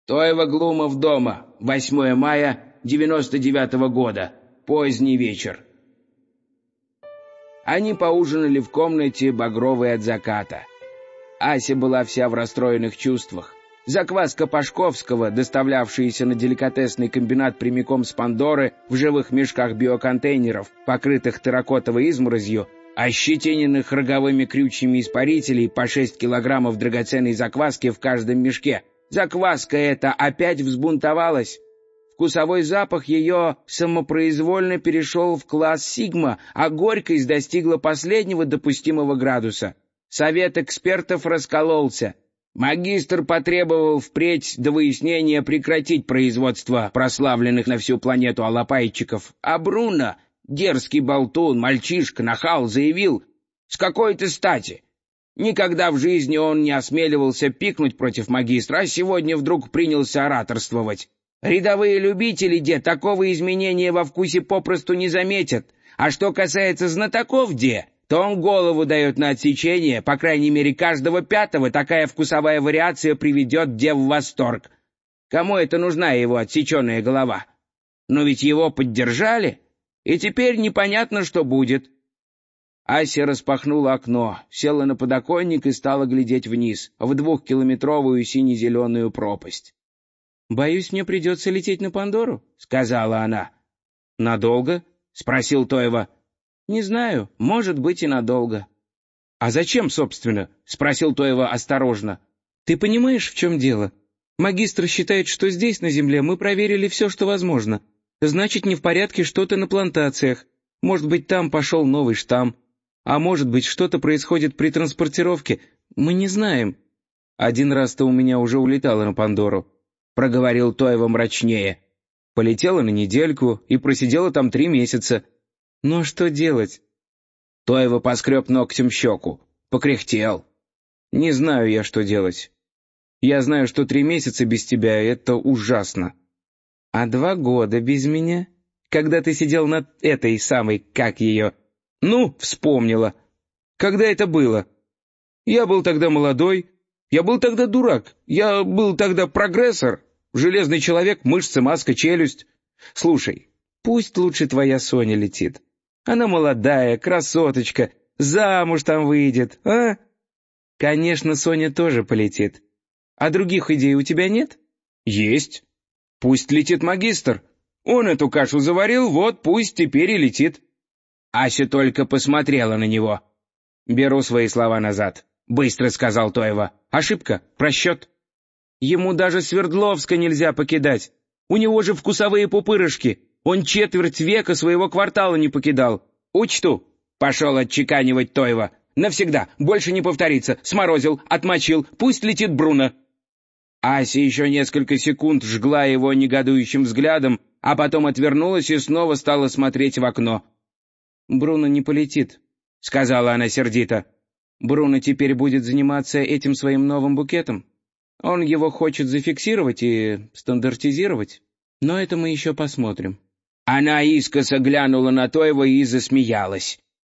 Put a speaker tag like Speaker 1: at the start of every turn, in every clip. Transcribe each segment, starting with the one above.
Speaker 1: Тойва Глумов дома. 8 мая 99-го года. Поздний вечер. Они поужинали в комнате, багровой от заката. Ася была вся в расстроенных чувствах. Закваска Пашковского, доставлявшаяся на деликатесный комбинат прямиком с Пандоры в живых мешках биоконтейнеров, покрытых терракотовой изморозью, ощетиненных роговыми крючьями испарителей по 6 килограммов драгоценной закваски в каждом мешке. Закваска эта опять взбунтовалась. Вкусовой запах ее самопроизвольно перешел в класс сигма, а горькость достигла последнего допустимого градуса. Совет экспертов раскололся. Магистр потребовал впредь до выяснения прекратить производство прославленных на всю планету алапайчиков, а Бруно, дерзкий болтун, мальчишка, нахал, заявил: «С какой-то стати?» Никогда в жизни он не осмеливался пикнуть против магистра, а сегодня вдруг принялся ораторствовать. Рядовые любители, такого изменения во вкусе попросту не заметят. А что касается знатоков, то он голову дает на отсечение, по крайней мере, каждого 5-го такая вкусовая вариация приведет в восторг. Кому это нужна его отсеченная голова? Но ведь его поддержали, и теперь непонятно, что будет. Ася распахнула окно, села на подоконник и стала глядеть вниз, в 2-километровую сине-зеленую пропасть. «Боюсь, мне придется лететь на Пандору», — сказала она. «Надолго?» — спросил Тойва. «Не знаю, может быть и надолго». «А зачем, собственно?» — спросил Тойва осторожно. «Ты понимаешь, в чем дело? Магистр считает, что здесь, на Земле, мы проверили все, что возможно. Значит, не в порядке что-то на плантациях. Может быть, там пошел новый штамм. А может быть, что-то происходит при транспортировке. Мы не знаем». «Один раз-то у меня уже улетало на Пандору», — проговорил Тойва мрачнее. «Полетела на недельку и просидела там 3 месяца. Но что делать?» Тойва поскреб ногтем щеку, покряхтел. «Не знаю я, что делать. Я знаю, что 3 месяца без тебя — это ужасно. А 2 года без меня? Когда ты сидел над этой самой, как ее... Ну, вспомнила. Когда это было? Я был тогда молодой, я был тогда дурак, я был тогда прогрессор, железный человек, мышцы, маска, челюсть. Слушай, пусть лучше твоя Соня летит. Она молодая, красоточка, замуж там выйдет, а? Конечно, Соня тоже полетит. А других идей у тебя нет? Есть. Пусть летит магистр. Он эту кашу заварил, вот пусть теперь и летит. Ася только посмотрела на него. «Беру свои слова назад», — быстро сказал Тойва. «Ошибка, просчет. Ему даже Свердловска нельзя покидать. У него же вкусовые пупырышки. Он 1/4 века своего квартала не покидал. Учту», — пошел отчеканивать Тойва. «Навсегда, больше не повторится. Сморозил, отмочил, пусть летит Бруно». Ася еще несколько секунд жгла его негодующим взглядом, а потом отвернулась и снова стала смотреть в окно. «Бруно не полетит», — сказала она сердито. «Бруно теперь будет заниматься этим своим новым букетом. Он его хочет зафиксировать и стандартизировать. Но это мы еще посмотрим». Она искоса глянула на Тойва и засмеялась.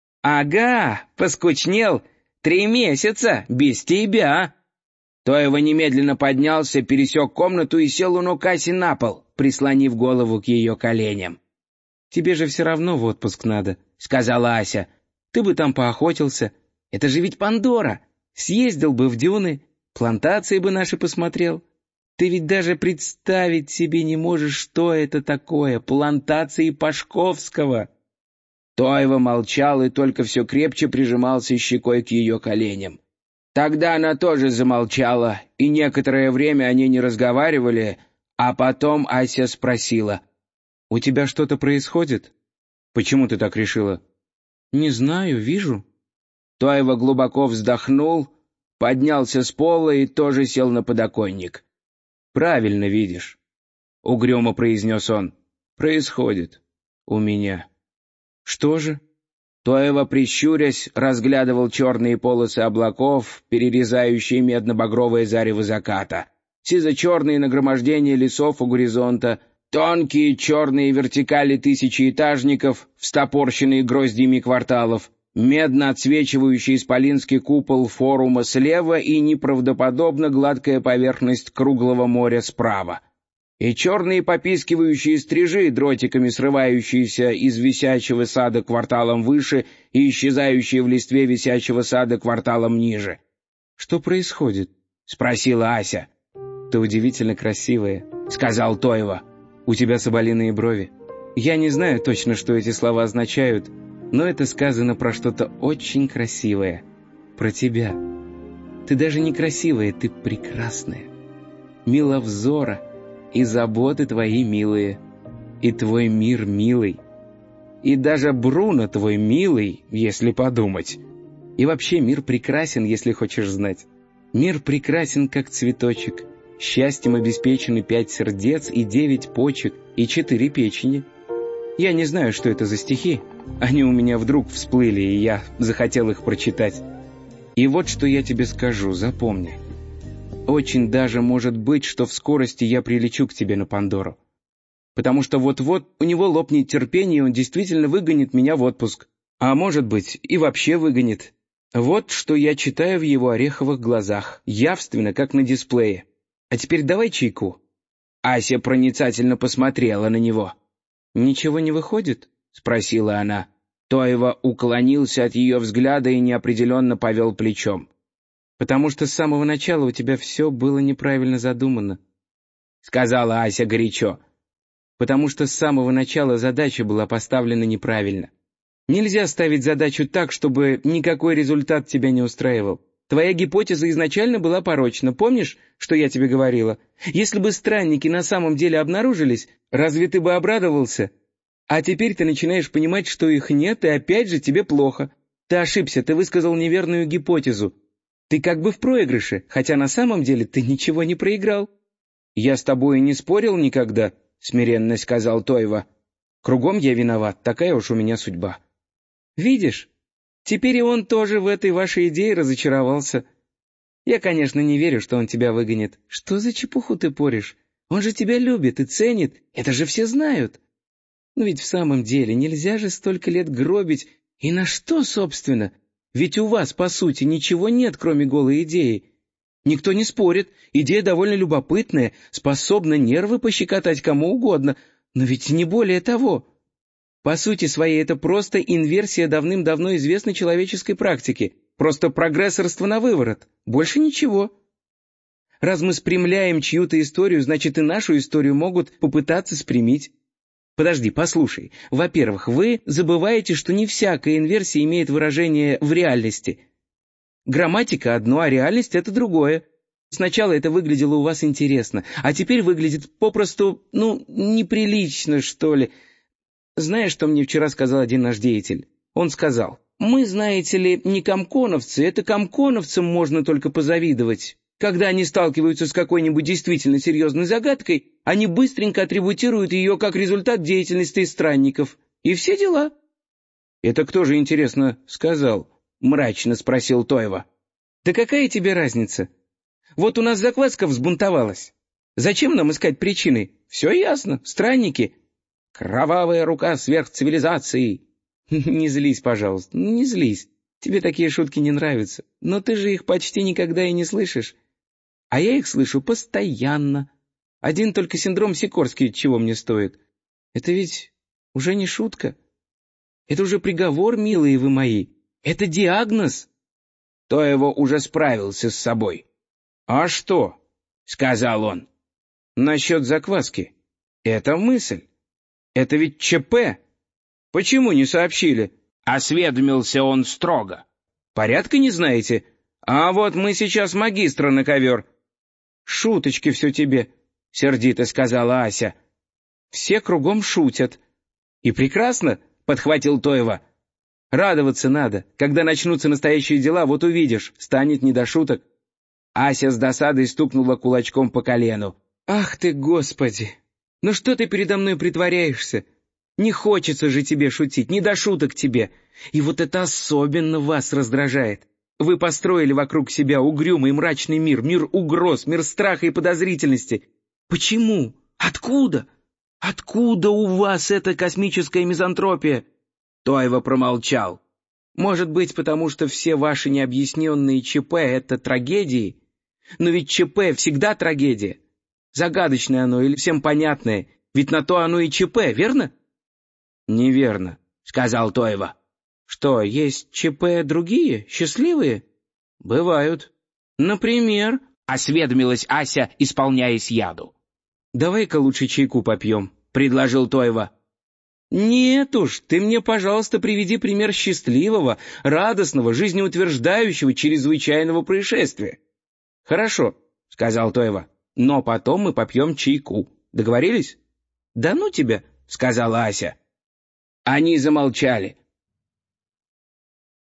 Speaker 1: «Ага, поскучнел. 3 месяца без тебя». Тойва немедленно поднялся, пересек комнату и сел у ног Аси на пол, прислонив голову к ее коленям. «Тебе же все равно в отпуск надо», — сказала Ася. «Ты бы там поохотился. Это же ведь Пандора. Съездил бы в дюны, плантации бы наши посмотрел. Ты ведь даже представить себе не можешь, что это такое, плантации Пашковского». Тойва молчал и только все крепче прижимался щекой к ее коленям. Тогда она тоже замолчала, и некоторое время они не разговаривали, а потом Ася спросила: «У тебя что-то происходит? Почему ты так решила?» «Не знаю, вижу». Тойва глубоко вздохнул, поднялся с пола и тоже сел на подоконник. «Правильно видишь», — угрюмо произнес он. «Происходит у меня». «Что же?» Тойва, прищурясь, разглядывал черные полосы облаков, перерезающие медно-багровое зарево заката, сизо-черные нагромождения лесов у горизонта, тонкие черные вертикали тысячеэтажников, встопорщенные гроздьями кварталов, медно отсвечивающий исполинский купол форума слева и неправдоподобно гладкая поверхность круглого моря справа. И черные попискивающие стрижи, дротиками срывающиеся из висячего сада кварталом выше и исчезающие в листве висячего сада кварталом ниже. «Что происходит?» — спросила Ася. «Ты удивительно красивая», — сказал Тойва. «У тебя соболиные брови. Я не знаю точно, что эти слова означают, но это сказано про что-то очень красивое. Про тебя. Ты даже не красивая, ты прекрасная. Миловзора. И заботы твои милые, и твой мир милый, и даже Бруно твой милый, если подумать. И вообще мир прекрасен, если хочешь знать. Мир прекрасен, как цветочек. Счастьем обеспечены 5 сердец и 9 почек, и 4 печени. Я не знаю, что это за стихи. Они у меня вдруг всплыли, и я захотел их прочитать. И вот что я тебе скажу, запомни. Очень даже может быть, что в скорости я прилечу к тебе на Пандору. Потому что вот-вот у него лопнет терпение, и он действительно выгонит меня в отпуск. А может быть, и вообще выгонит. Вот что я читаю в его ореховых глазах, явственно, как на дисплее. А теперь давай чайку». Ася проницательно посмотрела на него. «Ничего не выходит?» — спросила она. Тойва уклонился от ее взгляда и неопределенно повел плечом. «Потому что с самого начала у тебя все было неправильно задумано», — сказала Ася горячо. «Потому что с самого начала задача была поставлена неправильно. Нельзя ставить задачу так, чтобы никакой результат тебя не устраивал. Твоя гипотеза изначально была порочна. Помнишь, что я тебе говорила? Если бы странники на самом деле обнаружились, разве ты бы обрадовался? А теперь ты начинаешь понимать, что их нет, и опять же тебе плохо. Ты ошибся, ты высказал неверную гипотезу. Ты как бы в проигрыше, хотя на самом деле ты ничего не проиграл». «Я с тобой не спорил никогда», — смиренно сказал Тойва. «Кругом я виноват, такая уж у меня судьба». «Видишь, теперь и он тоже в этой вашей идее разочаровался. Я, конечно, не верю, что он тебя выгонит. Что за чепуху ты порешь? Он же тебя любит и ценит, это же все знают. Но ведь в самом деле нельзя же столько лет гробить. И на что, собственно? Ведь у вас, по сути, ничего нет, кроме голой идеи. Никто не спорит, идея довольно любопытная, способна нервы пощекотать кому угодно, но ведь не более того. По сути своей это просто инверсия давным-давно известной человеческой практики, просто прогрессорство на выворот, больше ничего. Раз мы спрямляем чью-то историю, значит и нашу историю могут попытаться спрямить. Подожди, послушай. Во-первых, вы забываете, что не всякая инверсия имеет выражение в реальности. Грамматика одно, а реальность — это другое. Сначала это выглядело у вас интересно, а теперь выглядит попросту, неприлично, что ли. Знаешь, что мне вчера сказал один наш деятель? Он сказал: «Мы, знаете ли, не комконовцы, это комконовцам можно только позавидовать. Когда они сталкиваются с какой-нибудь действительно серьезной загадкой, они быстренько атрибутируют ее как результат деятельности странников. И все дела». «Это кто же, интересно, сказал?» — мрачно спросил Тойва. «Да какая тебе разница? Вот у нас закваска взбунтовалась. Зачем нам искать причины? Все ясно, странники. Кровавая рука сверхцивилизации». «Не злись, пожалуйста, не злись. Тебе такие шутки не нравятся. Но ты же их почти никогда и не слышишь. А я их слышу постоянно. Один только синдром Сикорский чего мне стоит. Это ведь уже не шутка. Это уже приговор, милые вы мои. Это диагноз». Тойва уже справился с собой. «А что?» — сказал он. «Насчет закваски. Это мысль. Это ведь ЧП. Почему не сообщили?» — осведомился он строго. «Порядка не знаете? А вот мы сейчас магистра на ковер». «Шуточки все тебе», — сердито сказала Ася. «Все кругом шутят». «И прекрасно», — подхватил Тойва. «Радоваться надо. Когда начнутся настоящие дела, вот увидишь, станет не до шуток». Ася с досадой стукнула кулачком по колену. «Ах ты, Господи! Ну что ты передо мной притворяешься? Не хочется же тебе шутить, не до шуток тебе. И вот это особенно вас раздражает. Вы построили вокруг себя угрюмый и мрачный мир, мир угроз, мир страха и подозрительности. Почему? Откуда? Откуда у вас эта космическая мизантропия?» Тойва промолчал. Может быть, потому что все ваши необъясненные ЧП — это трагедии? Но ведь ЧП всегда трагедия. Загадочное оно или всем понятное, ведь на то оно и ЧП, верно? Неверно, сказал Тойва. Что, есть ЧП другие, счастливые? Бывают. Например, осведомилась Ася, исполняясь яду. Давай-ка лучше чайку попьем, предложил Тойва. Нет уж, ты мне, пожалуйста, приведи пример счастливого, радостного, жизнеутверждающего, чрезвычайного происшествия. Хорошо, сказал Тойва, но потом мы попьем чайку. Договорились? Да ну тебя, сказала Ася. Они замолчали.